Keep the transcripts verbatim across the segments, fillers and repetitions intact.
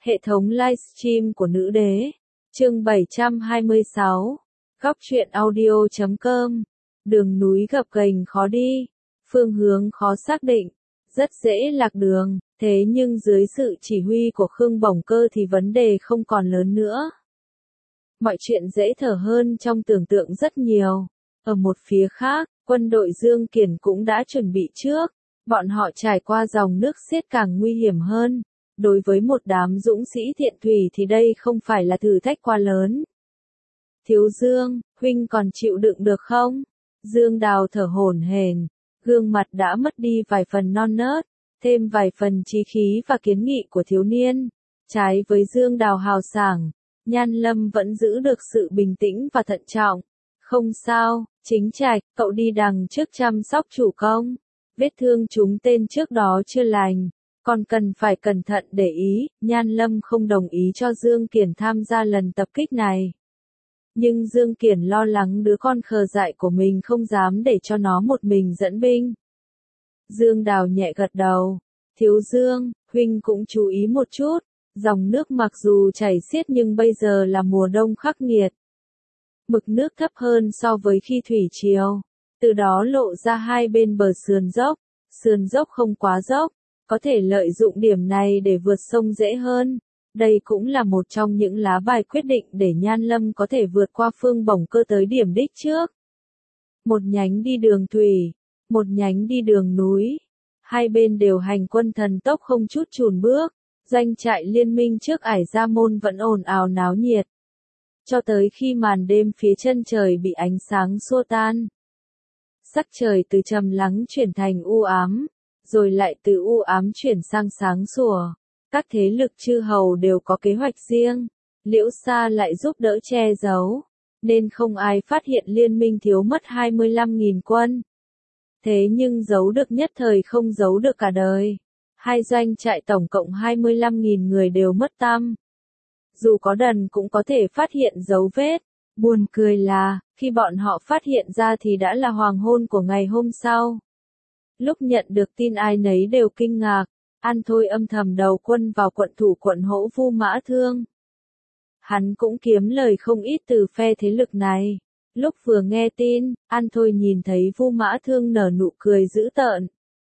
Hệ thống livestream của nữ đế. Chương bảy trăm hai mươi sáu. Góc truyện audio chấm com. Đường núi gập ghềnh khó đi, phương hướng khó xác định, rất dễ lạc đường, thế nhưng dưới sự chỉ huy của Khương Bổng Cơ thì vấn đề không còn lớn nữa. Mọi chuyện dễ thở hơn trong tưởng tượng rất nhiều. Ở một phía khác, quân đội Dương Kiển cũng đã chuẩn bị trước, bọn họ trải qua dòng nước xiết càng nguy hiểm hơn. Đối với một đám dũng sĩ thiện thủy thì đây không phải là thử thách quá lớn. Thiếu Dương, huynh còn chịu đựng được không? Dương Đào thở hổn hển, gương mặt đã mất đi vài phần non nớt, thêm vài phần chí khí và kiến nghị của thiếu niên. Trái với Dương Đào hào sảng, Nhan Lâm vẫn giữ được sự bình tĩnh và thận trọng. Không sao, Chính Trạch, cậu đi đằng trước chăm sóc chủ công. Vết thương chúng tên trước đó chưa lành, còn cần phải cẩn thận để ý. Nhan Lâm không đồng ý cho Dương Kiển tham gia lần tập kích này. Nhưng Dương Kiển lo lắng đứa con khờ dại của mình không dám để cho nó một mình dẫn binh. Dương Đào nhẹ gật đầu. Thiếu Dương, huynh cũng chú ý một chút. Dòng nước mặc dù chảy xiết nhưng bây giờ là mùa đông khắc nghiệt. Mực nước thấp hơn so với khi thủy triều. Từ đó lộ ra hai bên bờ sườn dốc. Sườn dốc không quá dốc, có thể lợi dụng điểm này để vượt sông dễ hơn. Đây cũng là một trong những lá bài quyết định để Nhan Lâm có thể vượt qua Phương Bổng Cơ tới điểm đích trước. Một nhánh đi đường thủy, một nhánh đi đường núi. Hai bên đều hành quân thần tốc không chút chùn bước. Doanh trại liên minh trước Ải Gia Môn vẫn ồn ào náo nhiệt. Cho tới khi màn đêm phía chân trời bị ánh sáng xua tan. Sắc trời từ trầm lắng chuyển thành u ám, rồi lại từ u ám chuyển sang sáng sủa. Các thế lực chư hầu đều có kế hoạch riêng, Liễu Sa lại giúp đỡ che giấu, nên không ai phát hiện liên minh thiếu mất hai mươi lăm nghìn quân. Thế nhưng giấu được nhất thời không giấu được cả đời. Hai doanh trại tổng cộng hai mươi lăm nghìn người đều mất tăm. Dù có đần cũng có thể phát hiện dấu vết. Buồn cười là, khi bọn họ phát hiện ra thì đã là hoàng hôn của ngày hôm sau. Lúc nhận được tin ai nấy đều kinh ngạc, An Thôi âm thầm đầu quân vào quận thủ quận Hỗ Vu Mã Thương. Hắn cũng kiếm lời không ít từ phe thế lực này. Lúc vừa nghe tin, An Thôi nhìn thấy Vu Mã Thương nở nụ cười dữ tợn.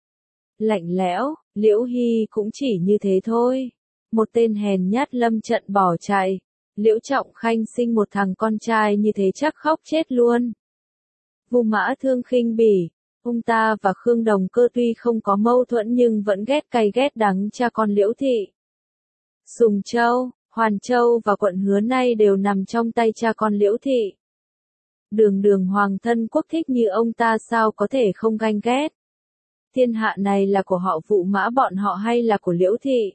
Lạnh lẽo, Liễu Hy cũng chỉ như thế thôi. Một tên hèn nhát lâm trận bỏ chạy. Liễu Trọng Khanh sinh một thằng con trai như thế chắc khóc chết luôn. Vu Mã Thương khinh bỉ, ông ta và Khương Đồng Cơ tuy không có mâu thuẫn nhưng vẫn ghét cay ghét đắng cha con Liễu Thị. Sùng Châu, Hoàn Châu và quận Hứa Nay đều nằm trong tay cha con Liễu Thị. Đường đường hoàng thân quốc thích như ông ta sao có thể không ganh ghét. Thiên hạ này là của họ Vụ Mã bọn họ hay là của Liễu Thị?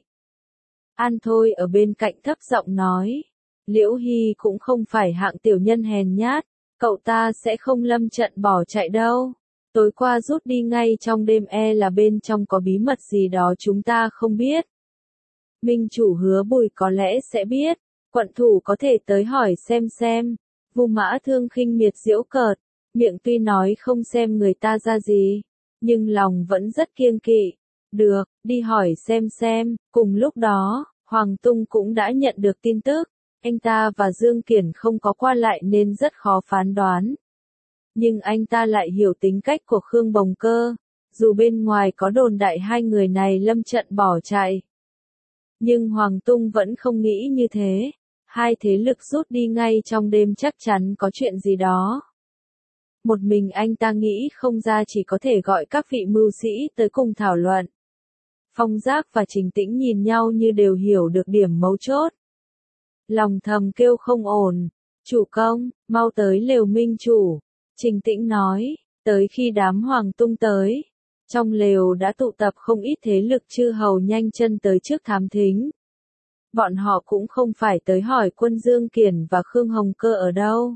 An Thôi ở bên cạnh thấp giọng nói. Liễu Hy cũng không phải hạng tiểu nhân hèn nhát, cậu ta sẽ không lâm trận bỏ chạy đâu. Tối qua rút đi ngay trong đêm e là bên trong có bí mật gì đó chúng ta không biết. Minh chủ Hứa Bùi có lẽ sẽ biết, quận thủ có thể tới hỏi xem xem. Vu Mã Thương khinh miệt giễu cợt, miệng tuy nói không xem người ta ra gì, nhưng lòng vẫn rất kiêng kỵ. Được, đi hỏi xem xem. Cùng lúc đó, Hoàng Tung cũng đã nhận được tin tức. Anh ta và Dương Kiển không có qua lại nên rất khó phán đoán. Nhưng anh ta lại hiểu tính cách của Khương Bồng Cơ. Dù bên ngoài có đồn đại hai người này lâm trận bỏ chạy. Nhưng Hoàng Tung vẫn không nghĩ như thế. Hai thế lực rút đi ngay trong đêm chắc chắn có chuyện gì đó. Một mình anh ta nghĩ không ra chỉ có thể gọi các vị mưu sĩ tới cùng thảo luận. Phong Giác và Trình Tĩnh nhìn nhau như đều hiểu được điểm mấu chốt. Lòng thầm kêu không ổn. Chủ công, mau tới lều Minh chủ. Trình Tĩnh nói, tới khi đám Hoàng Tung tới. Trong lều đã tụ tập không ít thế lực chư hầu nhanh chân tới trước thám thính. Bọn họ cũng không phải tới hỏi quân Dương Kiển và Khương Hồng Cơ ở đâu.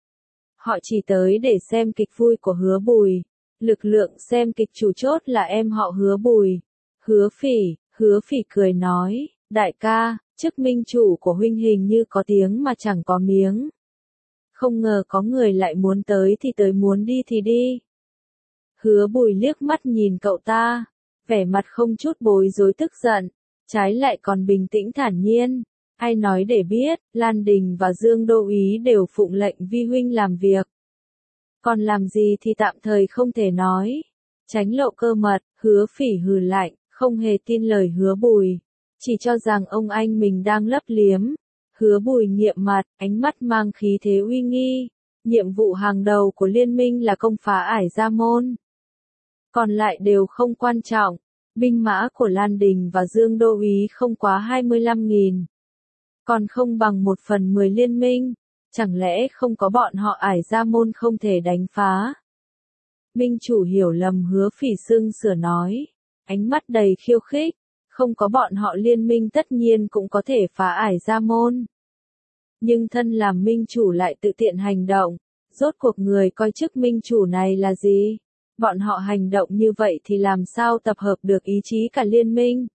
Họ chỉ tới để xem kịch vui của Hứa Bùi. Lực lượng xem kịch chủ chốt là em họ Hứa Bùi. Hứa Phỉ, Hứa Phỉ cười nói, đại ca, chức minh chủ của huynh hình như có tiếng mà chẳng có miếng. Không ngờ có người lại muốn tới thì tới, muốn đi thì đi. Hứa Bùi liếc mắt nhìn cậu ta, vẻ mặt không chút bối rối tức giận. trái lại còn bình tĩnh thản nhiên. Ai nói để biết, Lan Đình và Dương Đô Úy đều phụng lệnh vi huynh làm việc. Còn làm gì thì tạm thời không thể nói. Tránh lộ cơ mật, Hứa Phỉ hừ lạnh, không hề tin lời Hứa Bùi. Chỉ cho rằng ông anh mình đang lấp liếm. Hứa Bùi nghiệm mặt, ánh mắt mang khí thế uy nghi. Nhiệm vụ hàng đầu của liên minh là công phá Ải Gia Môn. Còn lại đều không quan trọng. Binh mã của Lan Đình và Dương Đô Úy không quá hai mươi lăm nghìn. Còn không bằng một phần mười liên minh. Chẳng lẽ không có bọn họ Ải Gia Môn không thể đánh phá? Minh chủ hiểu lầm, Hứa Phỉ sưng sửa nói. Ánh mắt đầy khiêu khích. Không có bọn họ liên minh tất nhiên cũng có thể phá Ải Gia Môn. Nhưng thân làm minh chủ lại tự tiện hành động. Rốt cuộc người coi chức minh chủ này là gì? Bọn họ hành động như vậy thì làm sao tập hợp được ý chí cả liên minh?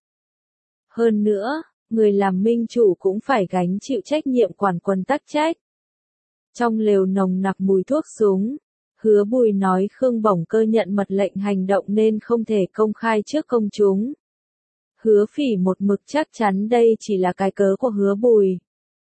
Hơn nữa, người làm minh chủ cũng phải gánh chịu trách nhiệm quản quân tắc trách. Trong lều nồng nặc mùi thuốc súng, Hứa Bùi nói Khương Bổng Cơ nhận mật lệnh hành động nên không thể công khai trước công chúng. Hứa Phỉ một mực chắc chắn đây chỉ là cái cớ của Hứa Bùi.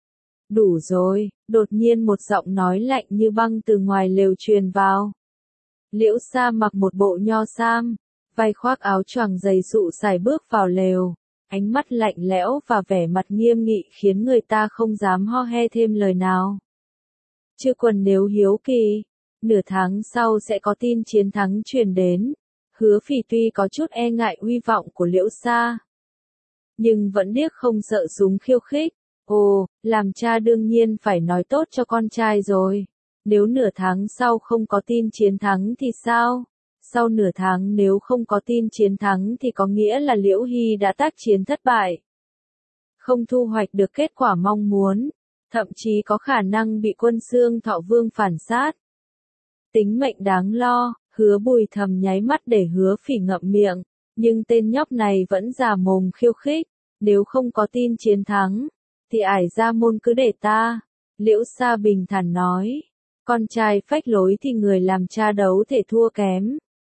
Đủ rồi, đột nhiên một giọng nói lạnh như băng từ ngoài lều truyền vào. Liễu Sa mặc một bộ nho sam, vai khoác áo choàng dày sụ sải bước vào lều, ánh mắt lạnh lẽo và vẻ mặt nghiêm nghị khiến người ta không dám ho he thêm lời nào. Chư Quân nếu hiếu kỳ, nửa tháng sau sẽ có tin chiến thắng truyền đến. Hứa Phỉ tuy có chút e ngại uy vọng của Liễu Sa, nhưng vẫn điếc không sợ súng khiêu khích. Ồ, làm cha đương nhiên phải nói tốt cho con trai rồi. Nếu nửa tháng sau không có tin chiến thắng thì sao? Sau nửa tháng nếu không có tin chiến thắng thì có nghĩa là Liễu Hy đã tác chiến thất bại. Không thu hoạch được kết quả mong muốn. Thậm chí có khả năng bị quân Xương Thọ Vương phản sát. Tính mệnh đáng lo, Hứa Bùi thầm nháy mắt để Hứa Phỉ ngậm miệng. Nhưng tên nhóc này vẫn già mồm khiêu khích. Nếu không có tin chiến thắng, thì Ải Gia Môn cứ để ta. Liễu Sa bình thản nói. Con trai phách lối thì người làm cha đấu thể thua kém.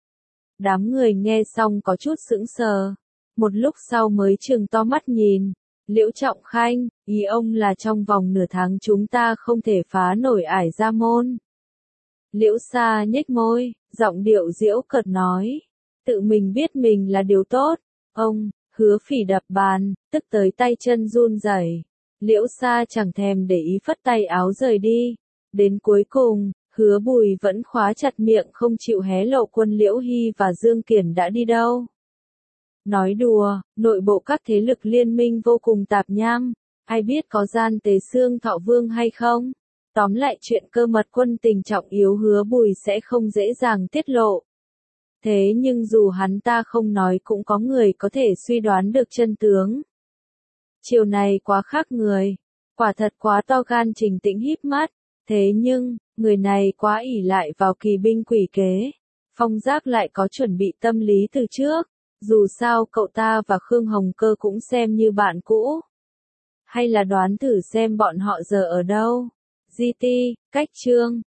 Đám người nghe xong có chút sững sờ. Một lúc sau mới trừng to mắt nhìn. Liễu Trọng Khanh, ý ông là trong vòng nửa tháng chúng ta không thể phá nổi Ải Gia Môn. Liễu Sa nhếch môi, giọng điệu giễu cợt nói. Tự mình biết mình là điều tốt. Ông, Hứa Phỉ đập bàn, tức tới tay chân run rẩy. Liễu Sa chẳng thèm để ý phất tay áo rời đi. Đến cuối cùng, Hứa Bùi vẫn khóa chặt miệng không chịu hé lộ quân Liễu Hy và Dương Kiển đã đi đâu. Nói đùa, nội bộ các thế lực liên minh vô cùng tạp nham. Ai biết có gian tế Xương Thọ Vương hay không? Tóm lại chuyện cơ mật quân tình trọng yếu Hứa Bùi sẽ không dễ dàng tiết lộ. Thế nhưng dù hắn ta không nói cũng có người có thể suy đoán được chân tướng. Chiều này quá khác người. Quả thật quá to gan. Trình Tĩnh híp mắt. Thế nhưng, người này quá ỷ lại vào kỳ binh quỷ kế. Phong Giác lại có chuẩn bị tâm lý từ trước. Dù sao cậu ta và Khương Hồng Cơ cũng xem như bạn cũ. Hay là đoán thử xem bọn họ giờ ở đâu. giê tê, cách chương.